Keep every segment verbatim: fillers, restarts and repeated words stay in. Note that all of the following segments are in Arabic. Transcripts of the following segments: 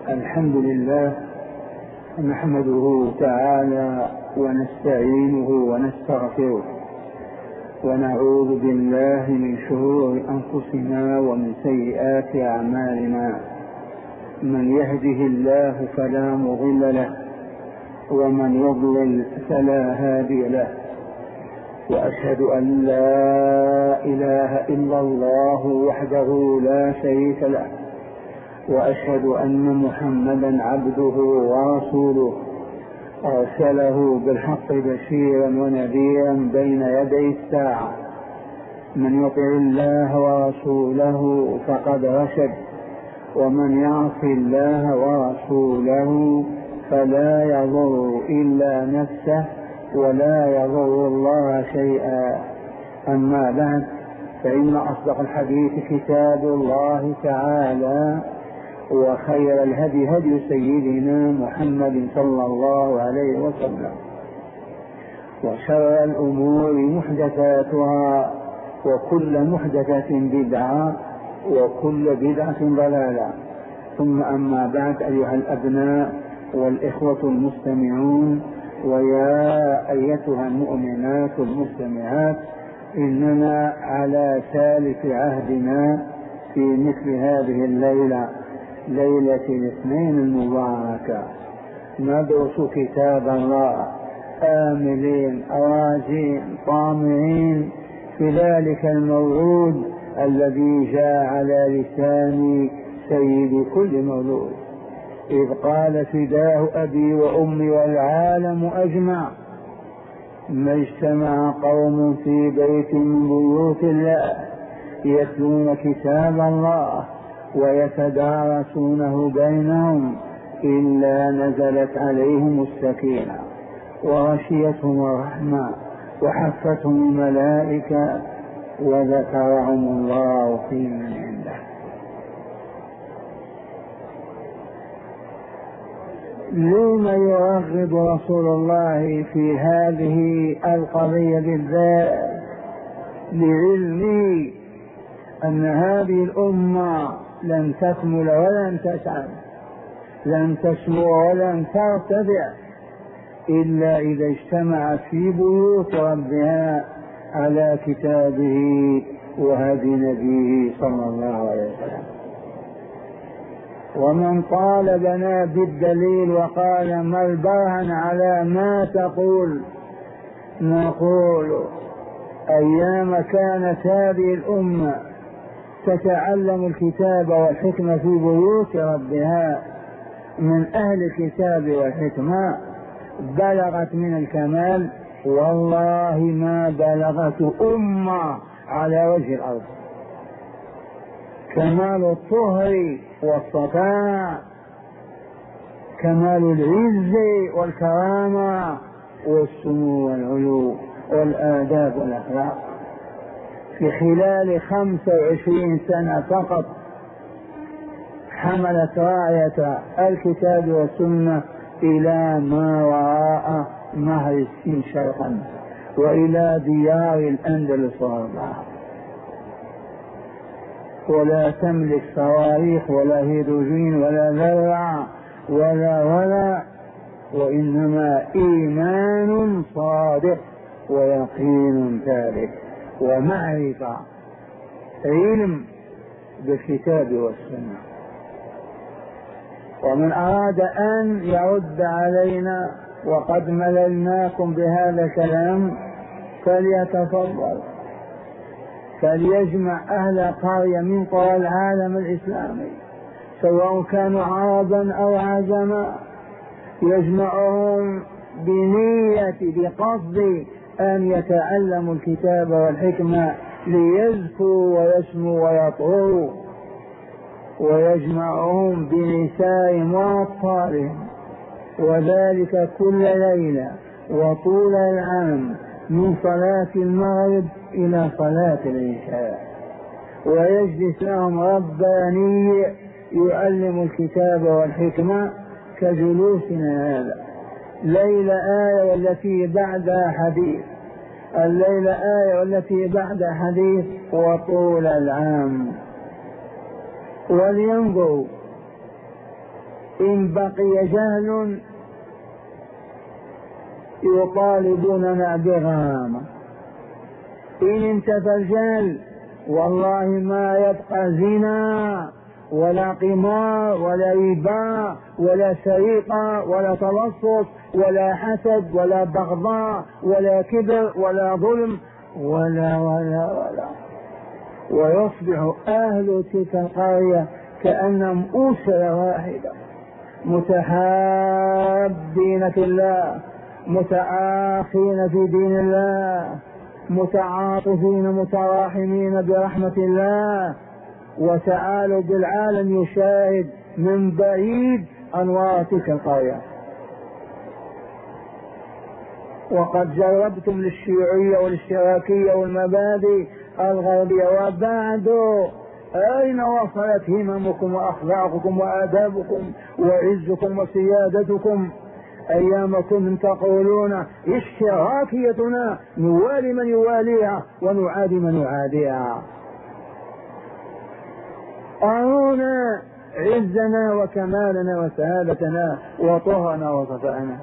الحمد لله نحمده تعالى ونستعينه ونستغفره ونعوذ بالله من شرور أنفسنا ومن سيئات أعمالنا. من يهده الله فلا مضل له ومن يضلل فلا هادي له، وأشهد أن لا إله إلا الله وحده لا شريك له، وأشهد أن محمدا عبده ورسوله أرسله بالحق بشيرا ونذيرا بين يدي الساعة. من يطع الله ورسوله فقد رشد، ومن يعص الله ورسوله فلا يضر إلا نفسه ولا يضر الله شيئا. أما بعد، فإن أصدق الحديث كتاب الله تعالى، وخير الهدي هدي سيدنا محمد صلى الله عليه وسلم، وشر الأمور محدثاتها، وكل محدثة بدعة، وكل بدعة ضلالة. ثم أما بعد، أيها الأبناء والإخوة المستمعون، ويا أيتها المؤمنات المستمعات، إننا على ثالث عهدنا في مثل هذه الليلة، ليلة الاثنين المباركة، ندرس كتاب الله آملين راجين طامعين في ذلك الموعود الذي جاء على لسان سيد كل مولود، إذ قال: فداه أبي وأمي والعالم أجمع، ما اجتمع قوم في بيت من بيوت الله يتلون كتاب الله ويتدارسونه بينهم إلا نزلت عليهم السكينة وغشيتهم الرحمة وحفتهم الملائكة وذكرهم الله في من عنده. لما يرغب رسول الله في هذه القضية بالذات؟ لعلمه أن هذه الأمة لن تكمل ولن تسعد، لن تسمو ولن ترتفع إلا إذا اجتمعت في بيوت ربها على كتابه وهدي نبيه صلى الله عليه وسلم. ومن طالبنا بالدليل وقال: ما البرهن على ما تقول؟ نقول: أيام كانت هذه الأمة تتعلم الكتاب والحكمة في بيوت ربها من أهل الكتاب والحكمة بلغت من الكمال، والله ما بلغت أمة على وجه الأرض. كمال الطهر والصفاء، كمال العز والكرامة والسمو والعلو والآداب والأخلاق. في خلال خمسة وعشرين سنة فقط حملت راية الكتاب والسنة إلى ما وراء نهر السين شرقا، وإلى ديار الأندلس والبحر، ولا تملك صواريخ ولا هيدروجين ولا ذرة ولا ولا وإنما إيمان صادق ويقين ثابت ومعرفة، علم بالكتاب والسنة. ومن أراد أن يرد علينا وقد مللناكم بهذا الكلام فليتفضل، فليجمع أهل قرية من قرى العالم الإسلامي، سواء كانوا عربا أو عجما، يجمعهم بنية بقصد أن يتعلموا الكتاب والحكمة ليزكوا ويسموا ويطهروا، ويجمعهم بنسائهم وأطفالهم، وذلك كل ليلة وطول العام من صلاة المغرب إلى صلاة العشاء، ويجلس لهم رباني يعلم الكتاب والحكمة كجلوسنا هذا. ليلة آية والتي بعدها حديث، الليلة آية والتي بعدها حديث، وطول العام. ولينظروا إن بقي جهل يطالبوننا بغرامة، إن انتفى الجهل والله ما يبقى زنا ولا قمار ولا ربا ولا سرقة ولا تلصص ولا حسد ولا بغضاء ولا كبر ولا ظلم ولا ولا ولا ويصبح أهل تلك القرية كأنهم أسرة واحدة متحابين في الله، متآخين في دين الله، متعاطفين متراحمين برحمة الله. وتعالوا بالعالم يشاهد من بعيد أنوار تلك القرية. وقد جربتم للشيوعية والاشتراكية والمبادئ الغربية، وبعد أين وصلت هممكم وأخلاقكم وآدابكم وعزكم وسيادتكم؟ أيام كنتم تقولون اشتراكيتنا نوالي من يواليها ونعادي من يعاديها. أرونا عزنا وكمالنا وسهادتنا وطهرنا وصفاءنا.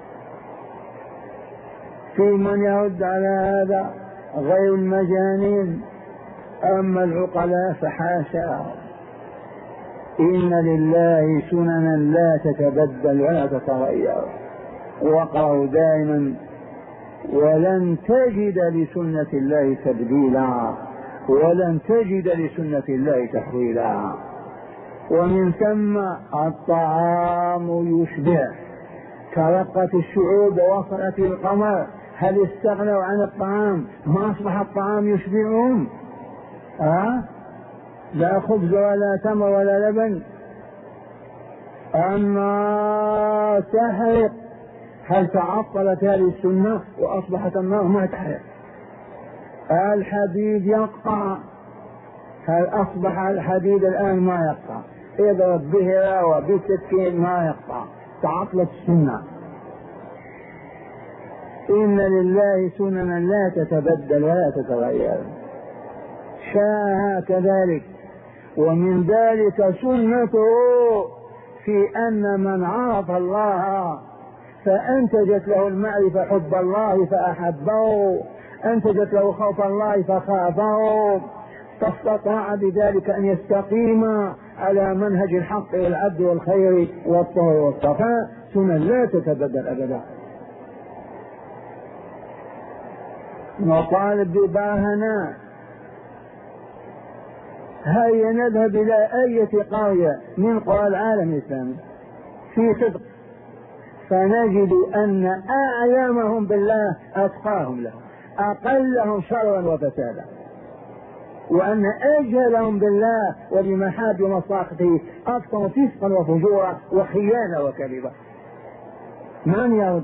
في من يرد على هذا غير المجانين، أما العقلاء فحاشا. إن لله سننا لا تتبدل ولا تتغير، وقروا دائما ولن تجد لسنة الله تبديلا ولن تجد لسنة الله تحويلا. ومن ثم الطعام يشبع، ترقت الشعوب ووصلت القمر، هل استغنوا عن الطعام؟ ما أصبح الطعام يشبعهم؟ أه؟ لا خبز ولا تمر ولا لبن. النار تحرق، هل تعطلت هذه السنة وأصبحت النار ما تحرق؟ الحديد يقطع، هل أصبح الحديد الآن ما يقطع؟ اضرب به وبسكين ما يقطع، تعطلت السنة. إن لله سننا لا تتبدل ولا تتغير، شاء كذلك. ومن ذلك سنته في أن من عرف الله فأنتجت له المعرفة حب الله فأحبه، أنتجت له خوف الله فخافه، فاستطاع بذلك أن يستقيم على منهج الحق والعدل والخير والطهر والصفاء. سنة لا تتبدل أبدا. نطالب بباهنا، هيا نذهب إلى أي قرية من قرى العالم الإسلامي في صدق، فنجد أن أعلمهم بالله أتقاهم له، أقلهم شرا وفسادا، وأن أجهلهم بالله وبمحاب مصاقته أكثر فسقا وفجورا وخيانة وكذبا. من يرد؟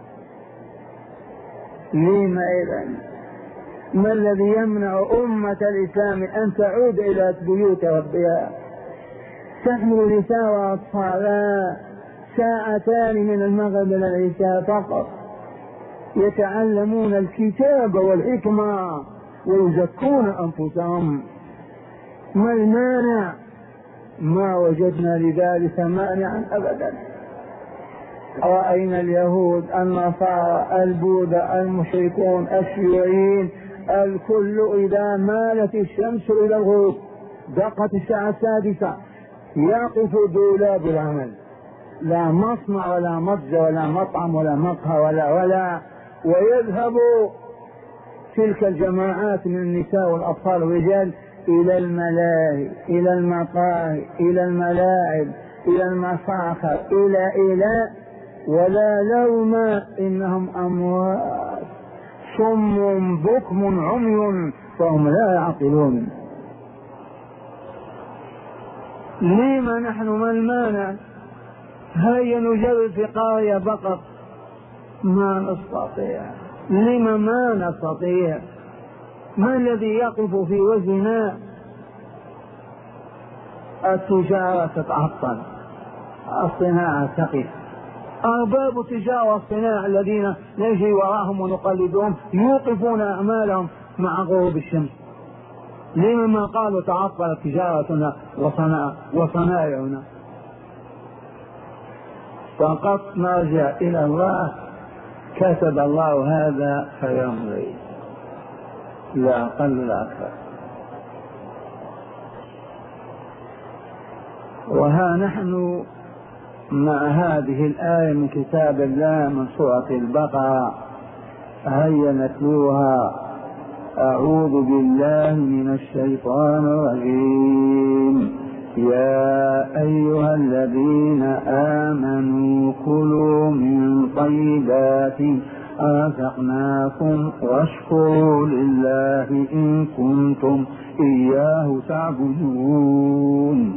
لما إذن؟ ما الذي يمنع أمة الإسلام أن تعود إلى بيوت ربها؟ تحمل نساء وأطفالها ساعتان من المغرب إلى العشاء فقط، يتعلمون الكتاب والحكمة ويزكون أنفسهم. ما المانع؟ ما وجدنا لذلك مانعا أبدا. رأينا اليهود، النصارى، البوذا، المشركون، الشيوعيين، الكل إذا مالت الشمس إلى الغروب دقت الساعة السادسة يقف دولاب العمل، لا مصنع ولا متجر ولا مطعم ولا مقهى ولا ولا ويذهب تلك الجماعات من النساء والأطفال والرجال إلى الملاهي، إلى المقاهي، إلى الملاعب، إلى المساخر، إلى إلى ولا لوم، إنهم أموات صم بكم عمي فهم لا يعقلون. لما نحن ما المانع؟ هيا نجرب في قرية فقط، ما نستطيع. لما ما نستطيع؟ ما الذي يقف في وجهنا؟ التجارة تتعطل، الصناعة تقف، أرباب التجارة والصناعة الذين نجري وراهم ونقلدهم يوقفون أعمالهم مع غروب الشمس. لما ما قالوا تعطلت تجارتنا وصناعتنا؟ فقط نرجع إلى الله، كتب الله هذا فيمضي، لا أقل لا أكثر. وها نحن مع هذه الآية من كتاب الله من سورة البقرة، هيا نتلوها. أعوذ بالله من الشيطان الرجيم. يا أيها الذين آمنوا كلوا من طيبات رزقناكم واشكروا لله إن كنتم إياه تعبدون.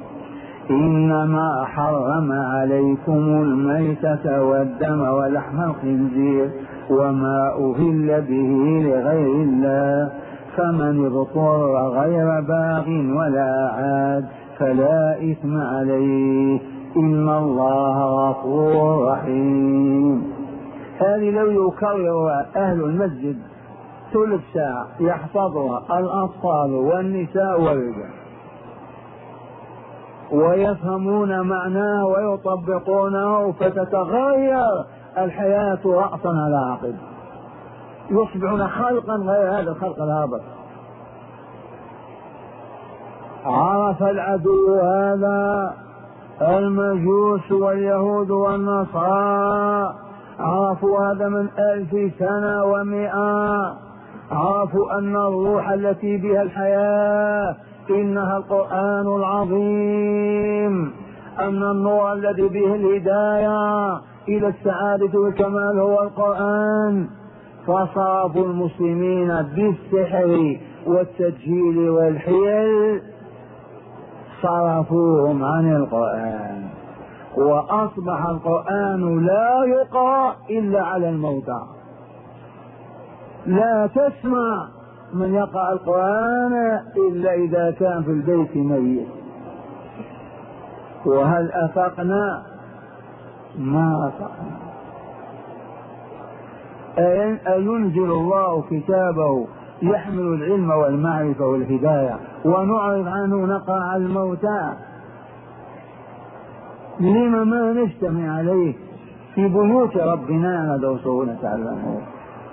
إنما حرم عليكم الميتة والدم ولحم الخنزير وما أهل به لغير الله، فمن اضطر غير باغ ولا عاد فلا إثم عليه، إن الله غفور رحيم. هذه لو يكرر أهل المسجد ثلث ساعة يحفظها الأطفال والنساء والرجال ويفهمون معناه ويطبقونه، فتتغير الحياة رأسا على عقب، يصبحون خلقا غير هذا الخلق الهابط. عرف العدو هذا، المجوس واليهود والنصارى عرفوا هذا من ألف سنة ومئة، عرفوا أن الروح التي بها الحياة إنها القرآن العظيم، أن النور الذي به الهداية إلى السعادة والكمال هو القرآن. فصرفوا المسلمين بالسحر والتسجيل والحيل، صرفوهم عن القرآن، وأصبح القرآن لا يقرأ إلا على الموتى. لا تسمع من يقرأ القرآن إلا إذا كان في البيت ميت. وهل أفقنا؟ ما أفقنا. أينزل الله كتابه يحمل العلم والمعرفة والهداية ونعرض عنه نقرأ الموتى؟ لما ما نجتمع عليه في بيوت ربنا ندرسه ونتعلمه؟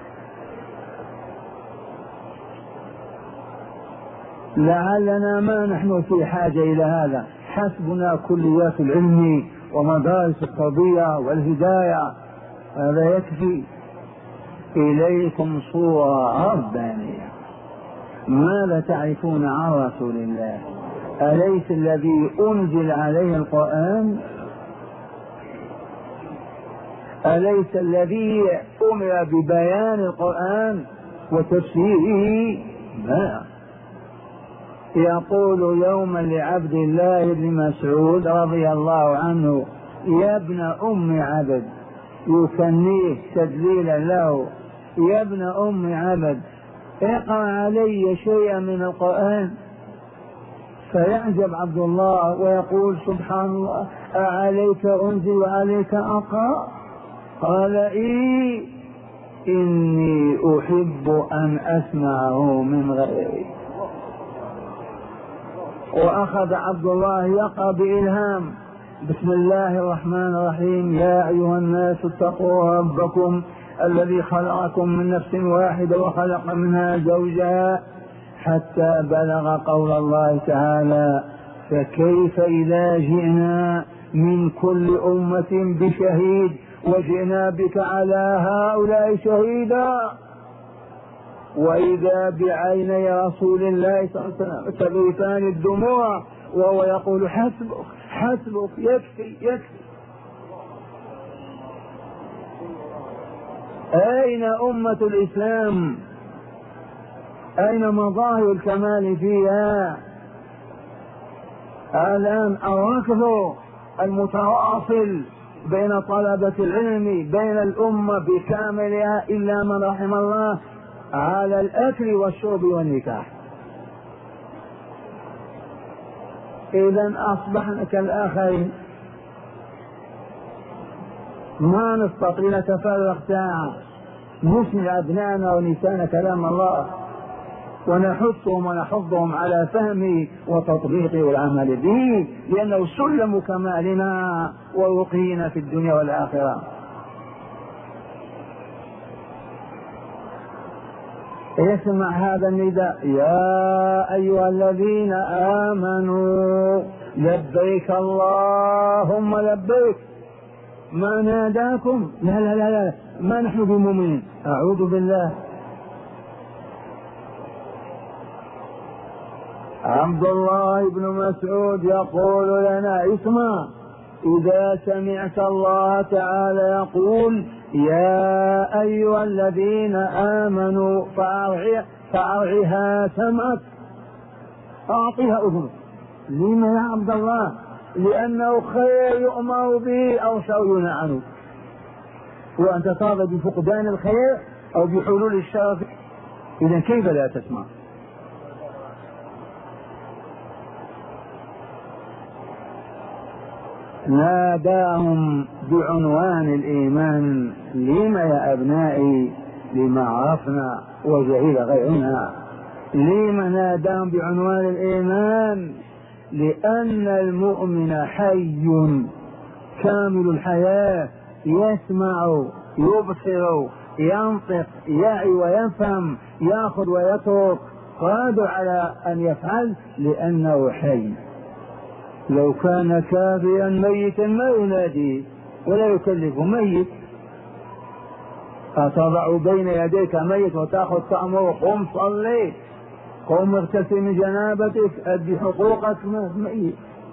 لعلنا ما نحن في حاجة إلى هذا، حسبنا كليات العلم ومدارس التربية والهداية، هذا يكفي. إليكم صورة ربانية، ماذا تعرفون عن رسول الله؟ أليس الذي أنزل عليه القرآن؟ أليس الذي أمر ببيان القرآن وتفسيره؟ لا. يقول يوما لعبد الله بن مسعود رضي الله عنه: يا ابن أم عبد، يكنيه تدليلا له: يا ابن أم عبد اقرأ علي شيئا من القرآن. فيعجب عبد الله ويقول: سبحان الله، أعليك أنزل وعليك أقرأ؟ قال: إيه، إني أحب أن أسمعه من غيري. وأخذ عبد الله يقرأ بإلهام: بسم الله الرحمن الرحيم، يا أيها الناس اتقوا ربكم الذي خلقكم من نفس واحدة وخلق منها زوجها، حتى بلغ قول الله تعالى: فكيف إذا جئنا من كل أمة بشهيد وجئنا بك على هؤلاء شهيدا. وإذا بعيني رسول الله صلى الله عليه وسلم تذرفان الدموع وهو يقول: حسبك حسبك، يكفي يكفي. أين أمة الإسلام؟ أين مظاهر الكمال فيها؟ الآن الركض المتواصل بين طلبة العلم بين الأمة بكاملها إلا من رحم الله على الأكل والشرب والنكاح. إذن أصبحنا كالآخرين، ما نستطيع نتفرغ ساعة نسمع أبنائنا ونسانا كلام الله. ونحثهم ونحضهم على فهمه وتطبيقه والعمل به، لأنه سلم كمالنا ورقينا في الدنيا والآخرة. اسمع هذا النداء: يا أيها الذين آمنوا لبيك اللهم لبيك. ما ناداكم؟ لا لا لا لا، ما نحن بمؤمنين، أعوذ بالله. عبد الله بن مسعود يقول لنا: اسمع، إذا سمعت الله تعالى يقول يا أيها الذين آمنوا فأرعها سمعك، أعطيها أذنك. لما يا عبد الله؟ لأنه خير يؤمر به أو شر ينهى عنه، وأنت ترضى بفقدان الخير أو بحلول الشر، إذا كيف لا تسمع؟ ناداهم بعنوان الإيمان. لما يا أبنائي؟ لما عرفنا وجهل غيرنا. لما ناداهم بعنوان الإيمان؟ لأن المؤمن حي كامل الحياة، يسمع يبصر ينطق يعي ويفهم يأخذ ويترك، قادر على أن يفعل لأنه حي. لو كان كافيا ميتا ما ينادي ولا يكلفه. ميت أتضع بين يديك ميت وتأخذ تأمره: قم صلي، قم اغتسل من جنابتك، أدي حقوقك. ميت.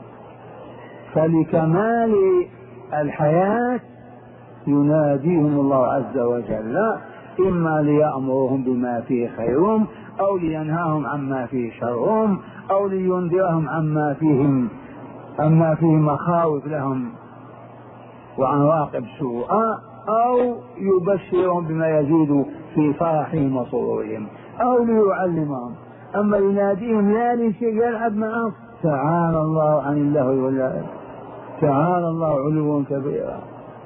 فلكمال الحياة يناديهم الله عز وجل، إما ليأمرهم بما فيه خيرهم، أو لينهاهم عما فيه شرهم، أو لينذرهم عما فيهم أما فيه مخاوف لهم وعواقب سوء، أو يبشرهم بما يزيد في فرحهم وسرورهم، أو ليعلمهم. أما يناديهم لا لشيء يلعب معهم، تعالى الله عن اللهو واللعب، تعالى الله علوا كبيرا.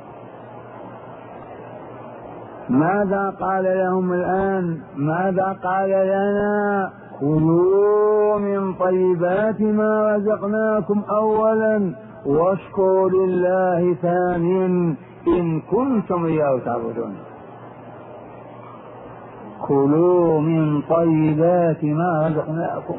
ماذا قال لهم الآن؟ ماذا قال لنا؟ كلوا من طيبات ما رزقناكم أولا واشكروا لله ثانيا إن كنتم إياه تعبدون. كلوا من طيبات ما رزقناكم.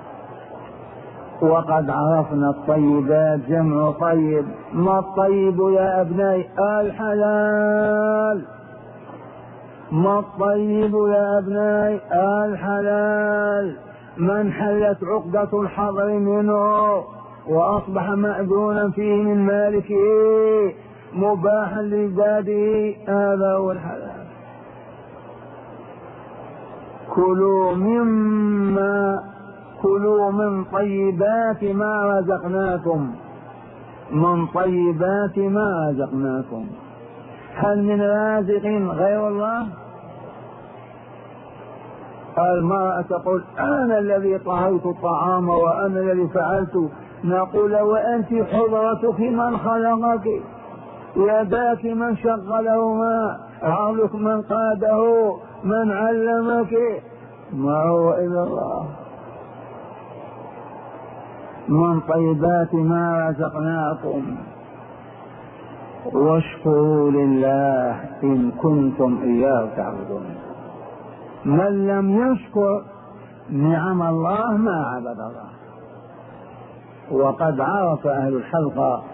وقد عرفنا الطيبات جمع طيب. ما الطيب يا أبنائي؟ الحلال. ما الطيب يا أبنائي؟ الحلال. من حلت عقدة الحظر منه وأصبح مأذونا فيه من مالكه مباحا لعباده، هذا هو الحلال. كلوا مما كلوا من طيبات ما رزقناكم. من طيبات ما رزقناكم. هل من رازق غير الله؟ المرأة تقول: أنا الذي طهيت الطعام وأنا الذي فعلت. نقول: وأنت حضرتك من خلقك، يداك من شغلهما، عقلك من قاده، من علمك، ما هو إلا الله. من طيبات ما رزقناكم واشكروا لله إن كنتم إياه تعبدون. من لم يشكر نعم الله ما عبد الله. وقد عرف أهل الحلقة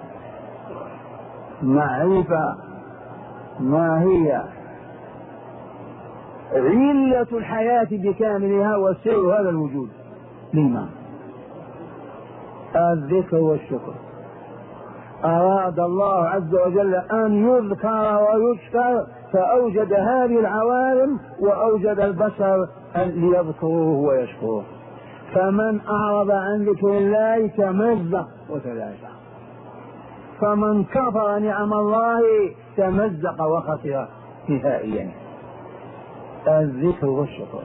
معرفة ما هي علة الحياة بكاملها وسر هذا الوجود. لما؟ الذكر والشكر. أراد الله عز وجل أن يذكر ويشكر فأوجد هذه العوالم وأوجد البشر ليذكروه ويشكروه. فمن أعرض عن ذكر الله تمزق وتلاشى، فمن كفر نعم الله تمزق وخسر نهائيا. الذكر والشكر.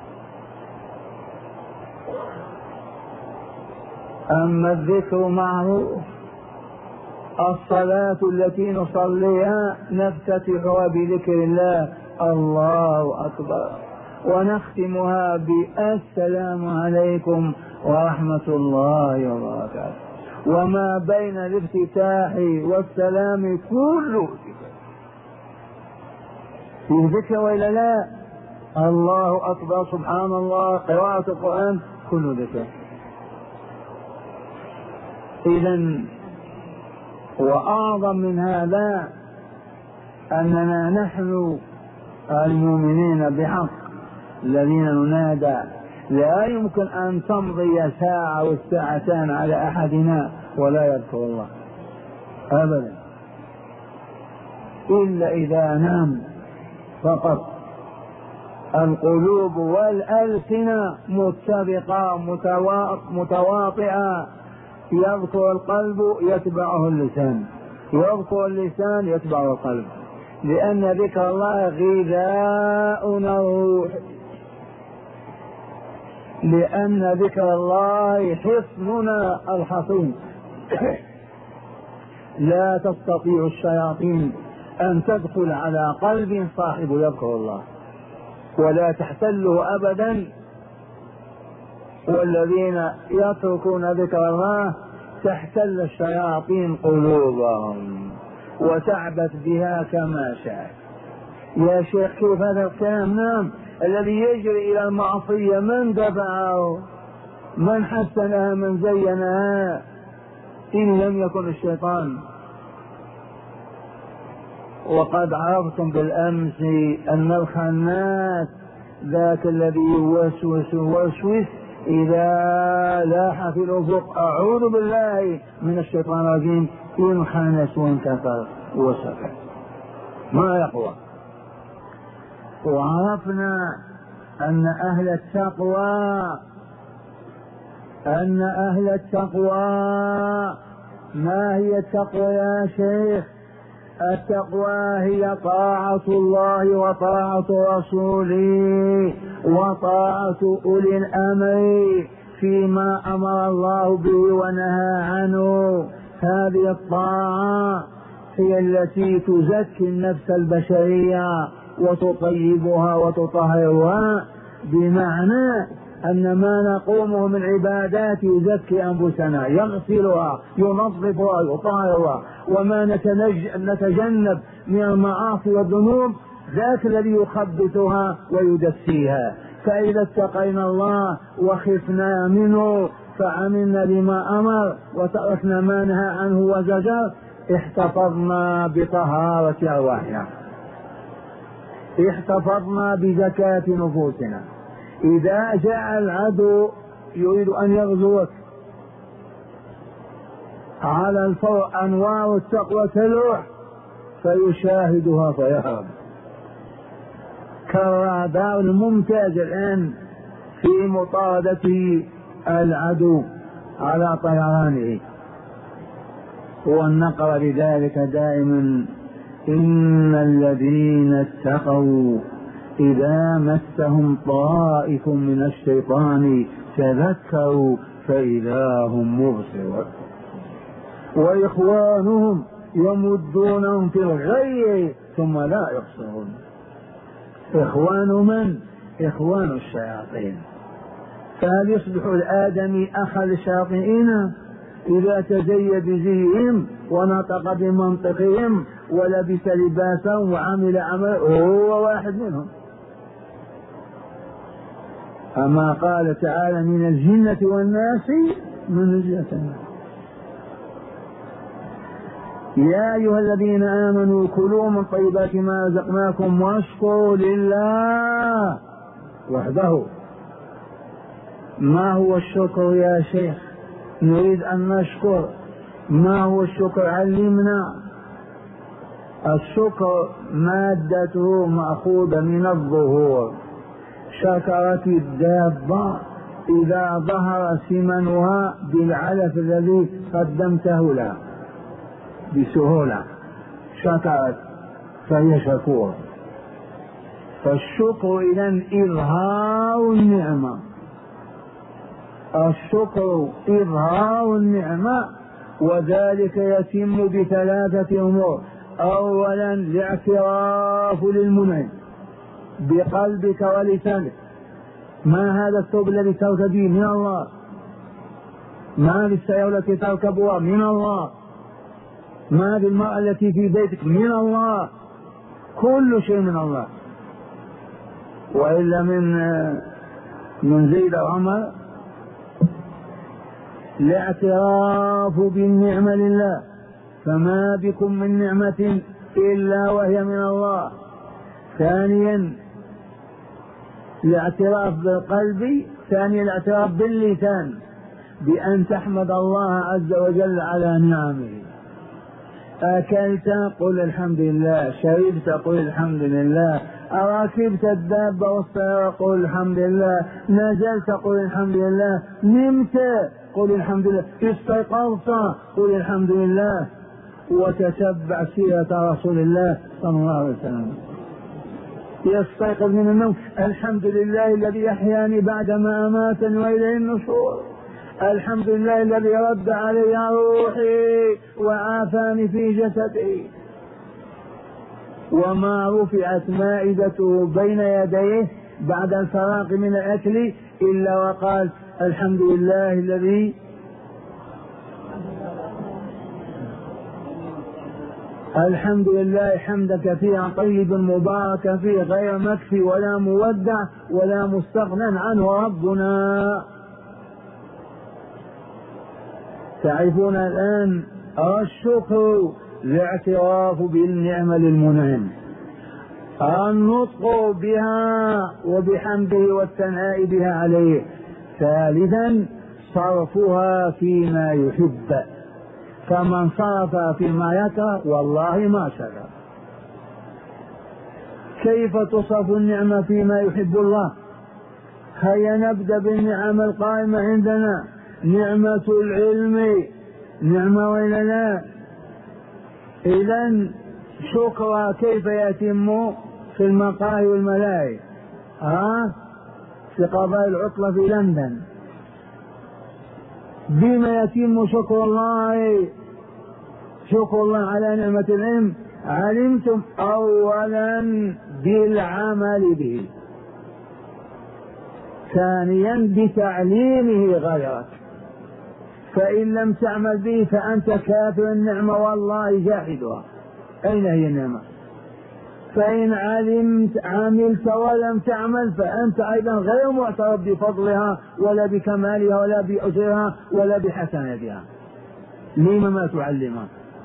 أما الذكر معروف، الصلاة التي نصليها نفتتحها بذكر الله: الله أكبر ونختمها بالسلام عليكم ورحمة الله وبركاته. وما بين الافتتاح والسلام كله في ذكر وإلا لا؟ الله أكبر، سبحان الله، قراءة القرآن، كل ذكر. إذن وأعظم من هذا أننا نحن المؤمنين بحق الذين ننادى لا يمكن أن تمضي ساعة والساعتان على أحدنا ولا يذكر الله أبدا، إلا إذا نام فقط. القلوب والألسنة متفقة متواطئة، يذكر القلب يتبعه اللسان، يذكر اللسان يتبعه القلب، لأن ذكر الله غذاؤنا الروح، لأن ذكر الله حصننا الحصين. لا تستطيع الشياطين أن تدخل على قلب صاحب يذكر الله ولا تحتله أبدا، والذين يتركون ذكر الله تحتل الشياطين قلوبهم وتعبث بها كما شاء. يا شيخ كيف هذا الكلام؟ نعم، الذي يجري إلى المعصية من دفعه؟ من حسنها؟ من زينها؟ إن لم يكن الشيطان. وقد عرفتم بالأمس أن الخناس ذاك الذي يوسوس وسوس إذا لاح في الأفق أعوذ بالله من الشيطان الرجيم انخنس وانكسر وسكت ما يقوى. وعرفنا أن أهل التقوى أن أهل التقوى ما هي التقوى يا شيخ؟ التقوى هي طاعة الله وطاعة رسوله وطاعة أولي الأمر فيما أمر الله به ونهى عنه. هذه الطاعة هي التي تزكي النفس البشرية وتطيبها وتطهرها، بمعنى أن ما نقومه من عبادات يزكي أنفسنا، يغسلها ينظفها يطهرها، وما نتجنب من المعاصي والذنوب ذاك الذي يخبثها ويدسيها. فإذا اتقينا الله وخفنا منه فعملنا بما أمر وتركنا ما نهى عنه وزجر، احتفظنا بطهارة أرواحنا، احتفظنا بزكاة نفوسنا. إذا جاء العدو يريد أن يغزوك على الفور أنوار التقوى تلوح فيشاهدها فيهرب، كالرادار الممتاز الآن في مطاردة العدو على طيرانه. والنقر لذلك دائما إن الذين اتقوا إذا مسهم طائف من الشيطان تذكروا فإذا هم مبصرون، وإخوانهم يمدونهم في الغي ثم لا يبصرون. إخوان من؟ إخوان الشياطين. فهل يصبح الآدمي أخا للشياطين إذا تزي بزيهم ونطق بمنطقهم ولبس لباسا وعمل عمل هو واحد منهم؟ أما قال تعالى من الجنة والناس من الجنة. يا أيها الذين آمنوا كلوا من طيبات ما رزقناكم واشكروا لله وحده. ما هو الشكر يا شيخ؟ نريد أن نشكر. ما هو الشكر؟ علمنا. الشكر مادته مأخوذة من الظهور. شكرت الدابة إذا ظهر سمنها بالعلف الذي قدمته لها بسهولة، شكرت فهي شكور. فالشكر إذن إظهار النعمة، الشكر إظهار النعمة، وذلك يتم بثلاثة أمور. أولا الاعتراف للمنعم بقلبك ولسانك. ما هذا الثوب الذي ترتديه؟ من الله. ما هذه السيارة التي تركبها؟ من الله. ما هذه المرأة التي في بيتك؟ من الله. كل شيء من الله. وإلا من من زيد عمر الاعتراف بالنعمة لله، فما بكم من نعمة إلا وهي من الله. ثانيا الاعتراف بالقلب، ثانيا الاعتراف باللسان بأن تحمد الله عز وجل على نعمه. أكلت قل الحمد لله، شربت قل الحمد لله، ركبت الدابة والسيارة قل الحمد لله، نزلت قل الحمد لله، نمت قل الحمد لله، استيقظت قل الحمد لله. وتتبع سيرة رسول الله صلى الله عليه وسلم. يستيقظ من النوم الحمد لله الذي أحياني بعدما أماتني وإليه النشور، الحمد لله الذي رد علي روحي وعافاني في جسدي. وما رفعت مائدته بين يديه بعد الفراغ من الأكل إلا وقال الحمد لله الذي الحمد لله حمدا كثيرا طيبا مباركا فيه غير مكفي ولا مودع ولا مستغنى عنه ربنا. تعرفون الآن الشكر الاعتراف بالنعمة للمنعم، النطق بها وبحمده والثناء بها عليه. ثالثا صرفها فيما يحب، فمن صرف فيما يكره والله ما شكر. كيف تصرف النعمة فيما يحب الله؟ هيا نبدأ بالنعم القائمة عندنا. نعمة العلم نعمة ولا لا؟ إذن شكرها كيف يتم؟ في المقاهي والملاهي، ها في قضاء العطلة في لندن. بما يتم شكر الله؟ شكر الله على نعمة العلم علمتم أولا بالعمل به، ثانيا بتعليمه غيرك. فإن لم تعمل به فأنت كافر النعمة والله جاحدها. أين هي النعمة؟ فإن علمت عملت ولم تعمل فأنت أيضا غير معترف بفضلها ولا بكمالها ولا بأجرها ولا بحسناتها. لما ما تعلمها؟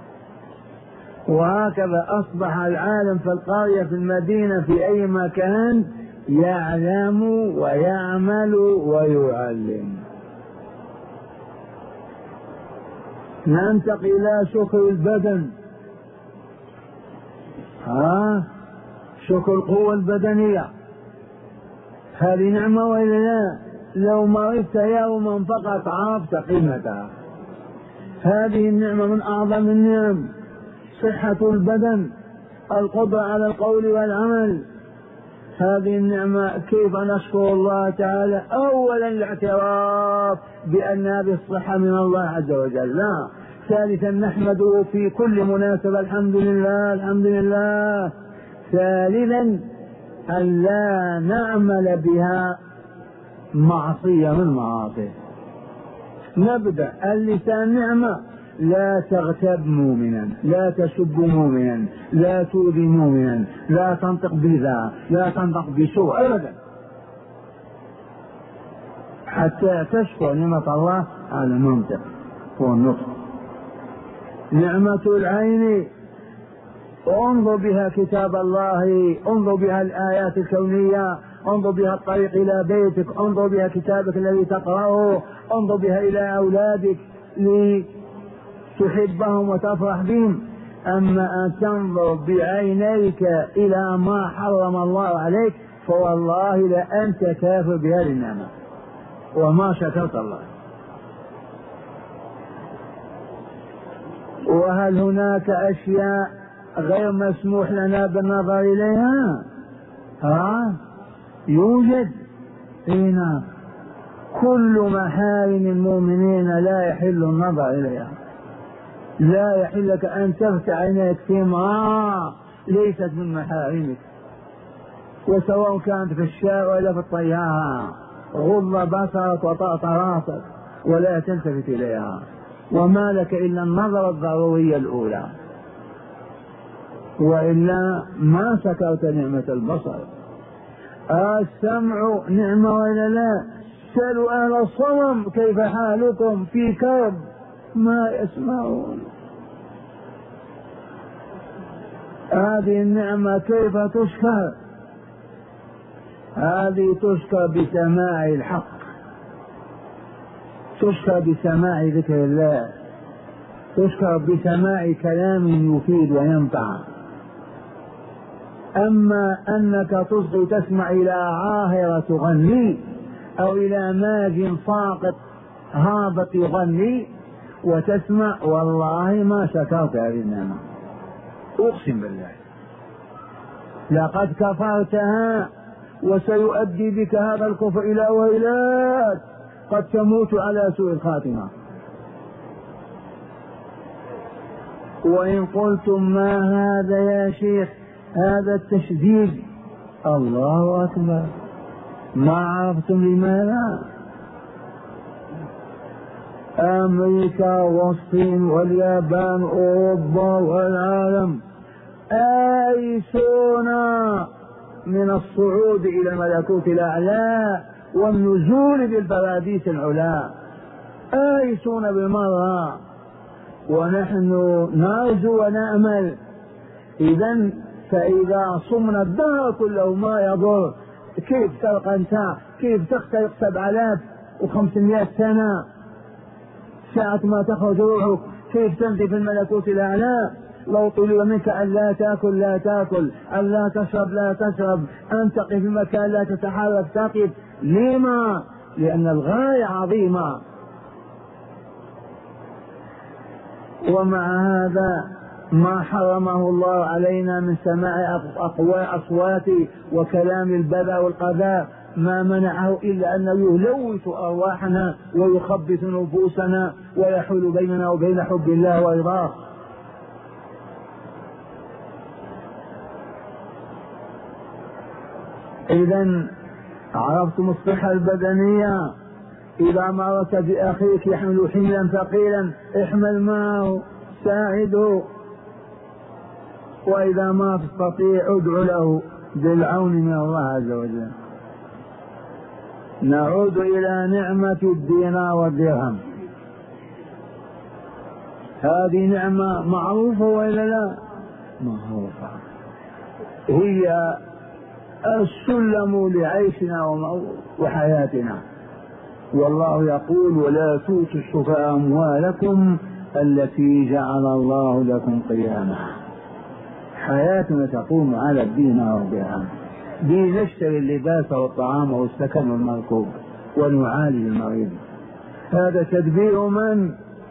وهكذا أصبح العالم في القرية في المدينة في أي مكان يعلم ويعمل ويعلم. ننتقل إلى شكر البدن، ها شكر القوة البدنية. هذه نعمة وإلا لا؟ لو مرضت يوما فقط عرفت قيمتها. هذه النعمة من أعظم النعم، صحة البدن، القدرة على القول والعمل. هذه النعمة كيف نشكر الله تعالى؟ أولا الاعتراف بأن هذه الصحة من الله عز وجل، لا. ثالثا نحمده في كل مناسبة الحمد لله الحمد لله. ثالثا أن لا نعمل بها معصية من معاصي. نبدأ اللسان نعمة، لا تغتاب مؤمنا، لا تسب مؤمنا، لا تؤذي مؤمنا، لا تنطق بذا، لا تنطق بسوء أبدا، حتى تشكر نعمة الله على المنطق والنطق. نعمة العين، انظر بها كتاب الله، انظر بها الآيات الكونية، انظر بها الطريق إلى بيتك، انظر بها كتابك الذي تقرأه، انظر بها إلى أولادك لتحبهم وتفرح بهم. أما أن تنظر بعينيك إلى ما حرم الله عليك فوالله لأنت كافر بهذه النعمة وما شكرت الله. وهل هناك أشياء غير مسموح لنا بالنظر إليها؟ ها يوجد هنا كل محارم المؤمنين لا يحل النظر إليها. لا يحل لك أن تفتح عينيك فيما ليست من محارمك. وسواء كانت في الشارع ولا في الطيارة، غض بصرك وطأط راسك ولا تلتفت إليها، وما لك إلا النظرة الضرورية الأولى، وإلا ما شكرت نعمة البصر. السمع نعمة ولا لا؟ سألوا أهل الصنم كيف حالكم في كرب ما يسمعون. هذه النعمة كيف تشكر؟ هذه تشكر بسماع الحق، تشكر بسماع ذكر الله، تشكر بسماع كلام يفيد وينفع. أما أنك تصغي تسمع إلى عاهرة تغني أو إلى ماج ساقط هابط يغني وتسمع، والله ما شكرت هذه النعمة، أقسم بالله لقد كفرتها، وسيؤدي بك هذا الكفر إلى ويلات قد تموت على سوء الخاتمة. وإن قلتم ما هذا يا شيخ، هذا التشديد، الله أكبر، ما عرفتم لماذا؟ أمريكا والصين واليابان وأوروبا والعالم آيسون من الصعود إلى الملكوت الأعلى والنزول بالبراديس العلا، آيسون بالمرة، ونحن نرجو ونأمل. إذن فإذا صمنا الدهر كله ما يضر، كيف تلقى أنت، كيف تخترق سبع آلاف وخمسمائة سنة ساعة ما تخرج روحك، كيف تمضي في الملكوت الأعلى؟ لو طلب منك أن لا تأكل لا تأكل، أن لا تشرب لا تشرب، أن تقف في مكان لا تتحرك تقف. لما؟ لأن الغاية عظيمة. ومع هذا ما حرمه الله علينا من سماع أصوات وكلام البذا والقذى، ما منعه إلا أنه يلوث أرواحنا ويخبث نفوسنا ويحول بيننا وبين حب الله ورضاه. إذن عرفتم الصحة البدنية، إذا مرت بأخيك يحمل حملا ثقيلا احمل معه ساعده، وإذا ما تستطيع ادع له بالعون من الله عز وجل. نعود إلى نعمة الدينار والدرهم، هذه نعمة معروفة ولا لا؟ معروفة، هي السلم لعيشنا وحياتنا. والله يقول ولا توتوا السفهاء أموالكم التي جعل الله لكم قياما. حياتنا تقوم على الدينار والدرهم، به نشتري اللباس والطعام والسكن والمركوب ونعالج المريض. هذا تدبير من؟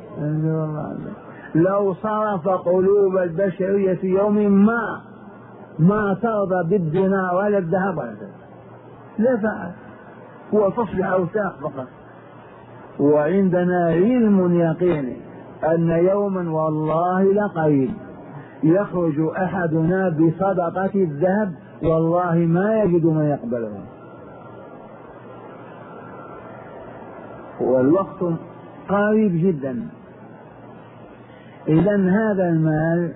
لو صرف قلوب البشرية في يوم ما ما ترضى بالدينار ولا الذهب ولا لا فعل، وتصبح أوساخ فقط. وعندنا علم يقيني أن يوما والله لقريب يخرج أحدنا بصدقة الذهب والله ما يجد من يقبله، والوقت قريب جدا. إذن هذا المال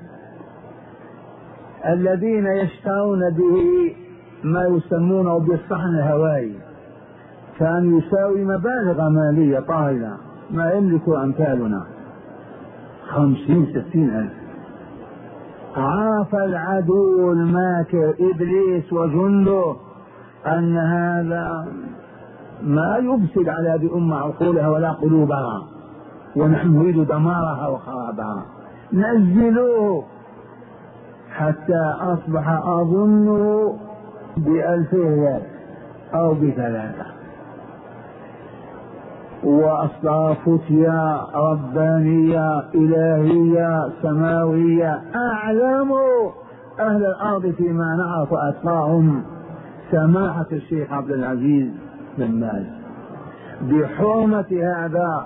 الذين يشترون به ما يسمونه بالصحن الهوائي كان يساوي مبالغ مالية طائلة ما يملك أمثالنا، خمسين ستين ألف. عرف العدو الماكر إبليس وجنده أن هذا ما يفسد على هذه الأمة عقولها ولا قلوبها، ونحن نريد دمارها وخرابها، نزلوه حتى أصبح أظنه بألف ريال أو بثلاثة، وأصبح فتيا ربانية إلهية سماوية. أعلم أهل الأرض فيما نعرف أتقاهم سماحة الشيخ عبد العزيز بن باز. بحرمة هذا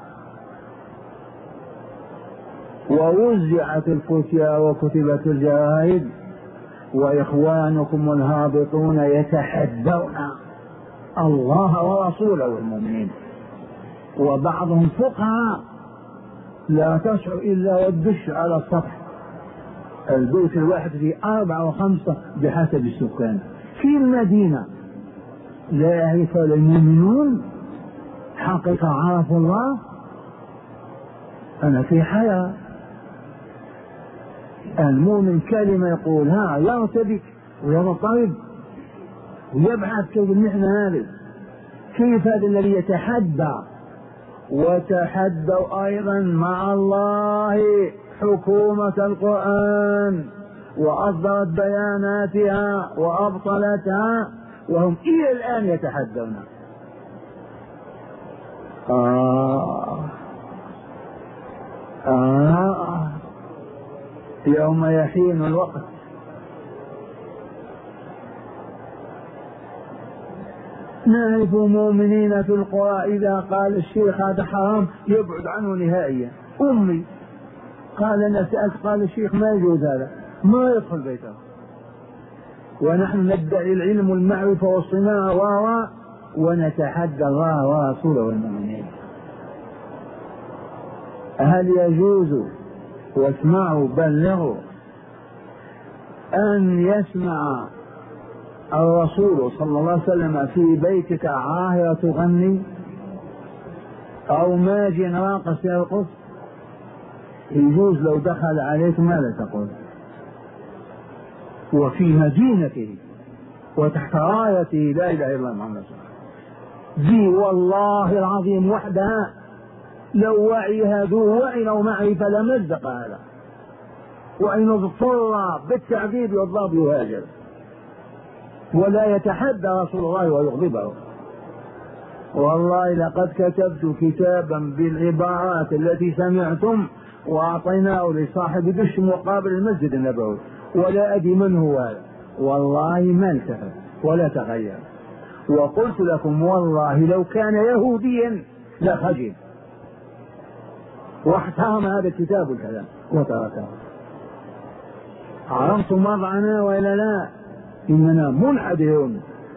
ووزعت الفتيا وكتبت الجرائد وإخوانكم الهابطون يتحدون الله ورسوله والمؤمنين، وبعضهم فقهاء لا تشعر إلا والدش على السطح. البيت الواحد فيه أربعة وخمسة بحسب السكان في المدينة. لا يعرف المؤمنون حقيقة عرفوا الله. أنا في حياة. المؤمن كلمة يقولها يرتبك ويضطرب ويبحث كيف نحن هذا، كيف هذا الذي يتحدى. وتحدوا أيضا مع الله حكومة القرآن وأصدرت بياناتها وأبطلتها، وهم إلى الآن يتحدون. آه آه يوم يحين الوقت. نعرف مؤمنين في القرى إذا قال الشيخ هذا حرام يبعد عنه نهائيا. أمي قال أنا سألت، قال الشيخ ما يجوز هذا، ما يدخل بيته. ونحن ندعي العلم والمعرفة والصناعة و ونتحدى الله ورسوله والمؤمنين. هل يجوز، واسمعوا بلغوا، أن يسمع الرسول صلى الله عليه وسلم في بيتك عاهرة تغني أو ماجٍ راقص يرقص؟ يجوز لو دخل عليك ماذا تقول؟ وفي مدينته وتحت رايته لا إله إلا الله محمد رسول الله. ذي والله العظيم وحدها لو وعيها ذو وعي أو معرفة لمزق هذا، وإن اضطر بالتعذيب والضرب يهاجر ولا يتحدى رسول الله ويغضبه. والله لقد كتبت كتابا بالعبارات التي سمعتم وأعطيناه لصاحب دش مقابل المسجد النبوي، ولا أدري من هو هذا، والله ما التفت ولا تغير. وقلت لكم والله لو كان يهوديا لخجل واحترم هذا الكتاب الكلام وتركه. عرفتم وضعنا وإلا لا؟ إننا منعدلون.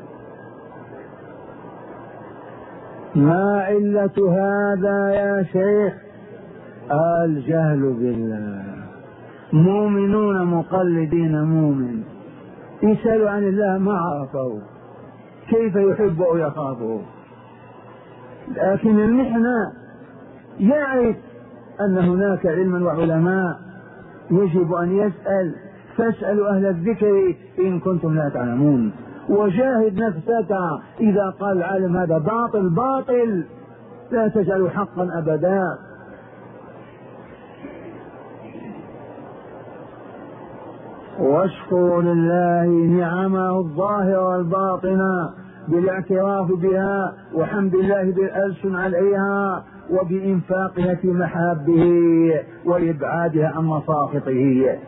ما علة هذا يا شيخ؟ الجهل بالله. مؤمنون مقلدين مؤمن يسأل عن الله ما عرفه، كيف يحب أو يخافه. لكن المحنة يعرف أن هناك علما وعلماء يجب أن يسأل، فاسألوا أهل الذكر إن كنتم لا تعلمون. وجاهد نفسك إذا قال العالم هذا باطل باطل، لا تجعل حقا أبدا. واشكروا لله نعمه الظاهرة والباطنة بالاعتراف بها وحمد الله بالألسن عليها وبإنفاقها في محابه وإبعادها عن مساخطه.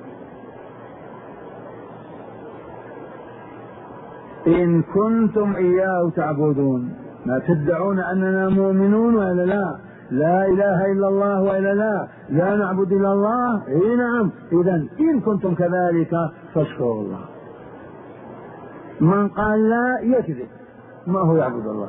إن كنتم إياه تعبدون، ما تدعون أننا مؤمنون ولا لا؟ لا إله إلا الله وإلا لا؟ لا نعبد إلا الله؟ إيه نعم. إذن إن كنتم كذلك فاشكروا الله. من قال لا يكذب، ما هو يعبد الله.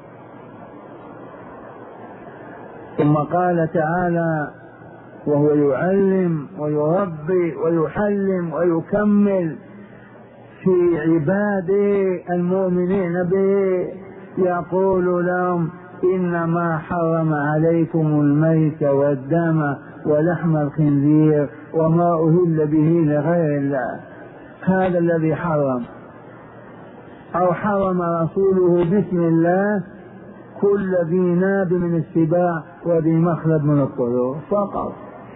ثم قال تعالى وهو يعلم ويربي ويحلم ويكمل في عباده المؤمنين به، يقول لهم إنما حرم عليكم الميت والدم ولحم الخنزير وما أهل به لغير الله. هذا الذي حرم، أو حرم رسوله بسم الله كل ذي ناب من السباع وذي مخلب من الطيور فقط.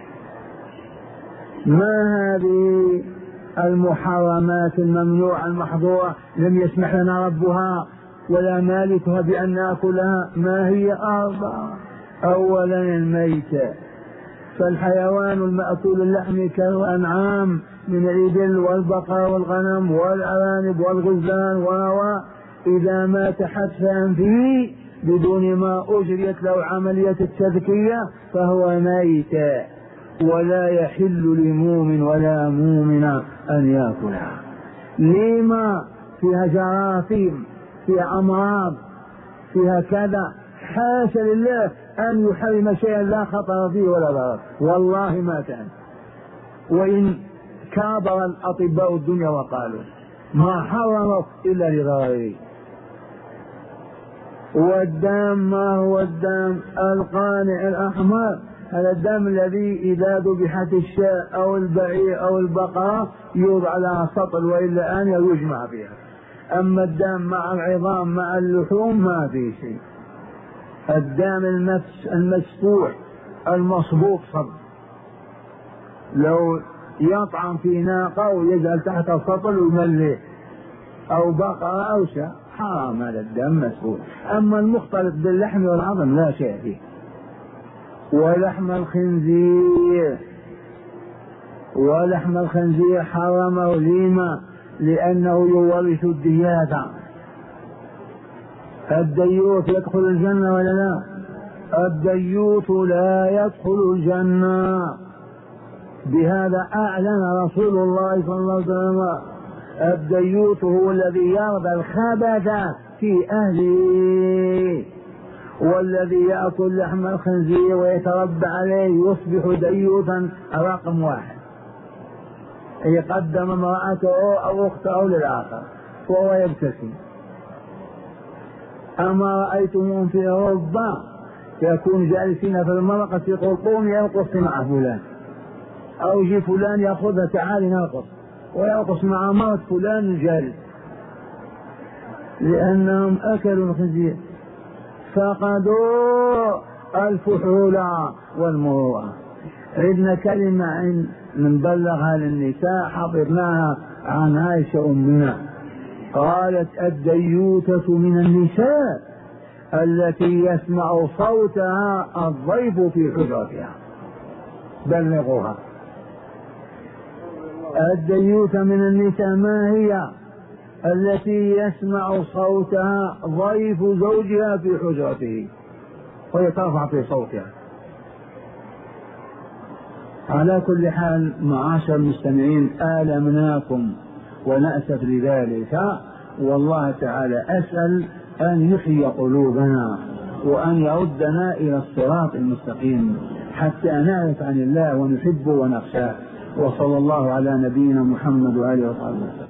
ما هذه المحرمات الممنوعة المحظورة لم يسمح لنا ربها ولا مالكها بأن نأكلها؟ ما هي؟ أربعة. أولا الميتة، فالحيوان المأكول اللحم كالأنعام من الإبل والبقر والغنم والأرانب والغزلان و إذا مات حتفا فيه بدون ما أجريت له عملية التذكية فهو ميت. ولا يحل لمؤمن ولا مؤمنة أن يأكلها. لما فيها جراثيم، فيها أمراض، فيها كذا، حاشا لله أن يحرم شيئا لا خطر فيه ولا ضرر، والله ما كان. وإن كابر الأطباء الدنيا وقالوا ما حرمه إلا لضرره. والدم ما هو الدم؟ القانع الأحمر، هذا الدم الذي إذا ذبحت الشاة أو البعير أو البقرة يوضع على سطل وإلا أن يجمع فيها. أما الدم مع العظام مع اللحوم ما في شيء. الدم المسفوح المصبوط صب، لو يطعن في ناقة ويجعل تحت السطل ويمليه أو بقرة أو شاة حرام هذا الدم مسفوح. أما المختلط باللحم والعظم لا شيء فيه. ولحم الخنزير، ولحم الخنزير حرمه لما؟ لأنه يورث الدياثة. الديوث يدخل الجنة ولا لا؟ الديوث لا يدخل الجنة. بهذا أعلن رسول الله صلى الله عليه وسلم الديوث هو الذي يرضى الخبث في أهله، والذي يأكل لحم الخنزير ويتربى عليه يصبح ديوثا رقم واحد، يقدم امرأته أو أخته للآخر وهو يبتسم. أما رأيتمهم في أوروبا يكون جالسين في المرقة يقول قوم يرقص مع فلان، أو يجي فلان يأخذها تعالي نرقص ويرقص مع مرة فلان الجالس، لأنهم أكلوا الخنزير فقدوا الفحولة والمروءة. عندنا كلمة نبلغها للنساء حفظناها عن عائشة أمنا، قالت الديوثة من النساء التي يسمع صوتها الضيف في حجرتها. بلغوها. الديوثة من النساء ما هي؟ التي يسمع صوتها ضيف زوجها في حجرته وهي ترفع في صوتها. على كل حال معاشر المستمعين آلمناكم ونأسف لذلك، والله تعالى أسأل أن يحيي قلوبنا وأن يردنا إلى الصراط المستقيم حتى نعرف عن الله ونحبه ونخشاه. وصلى الله على نبينا محمد وآله وصحبه.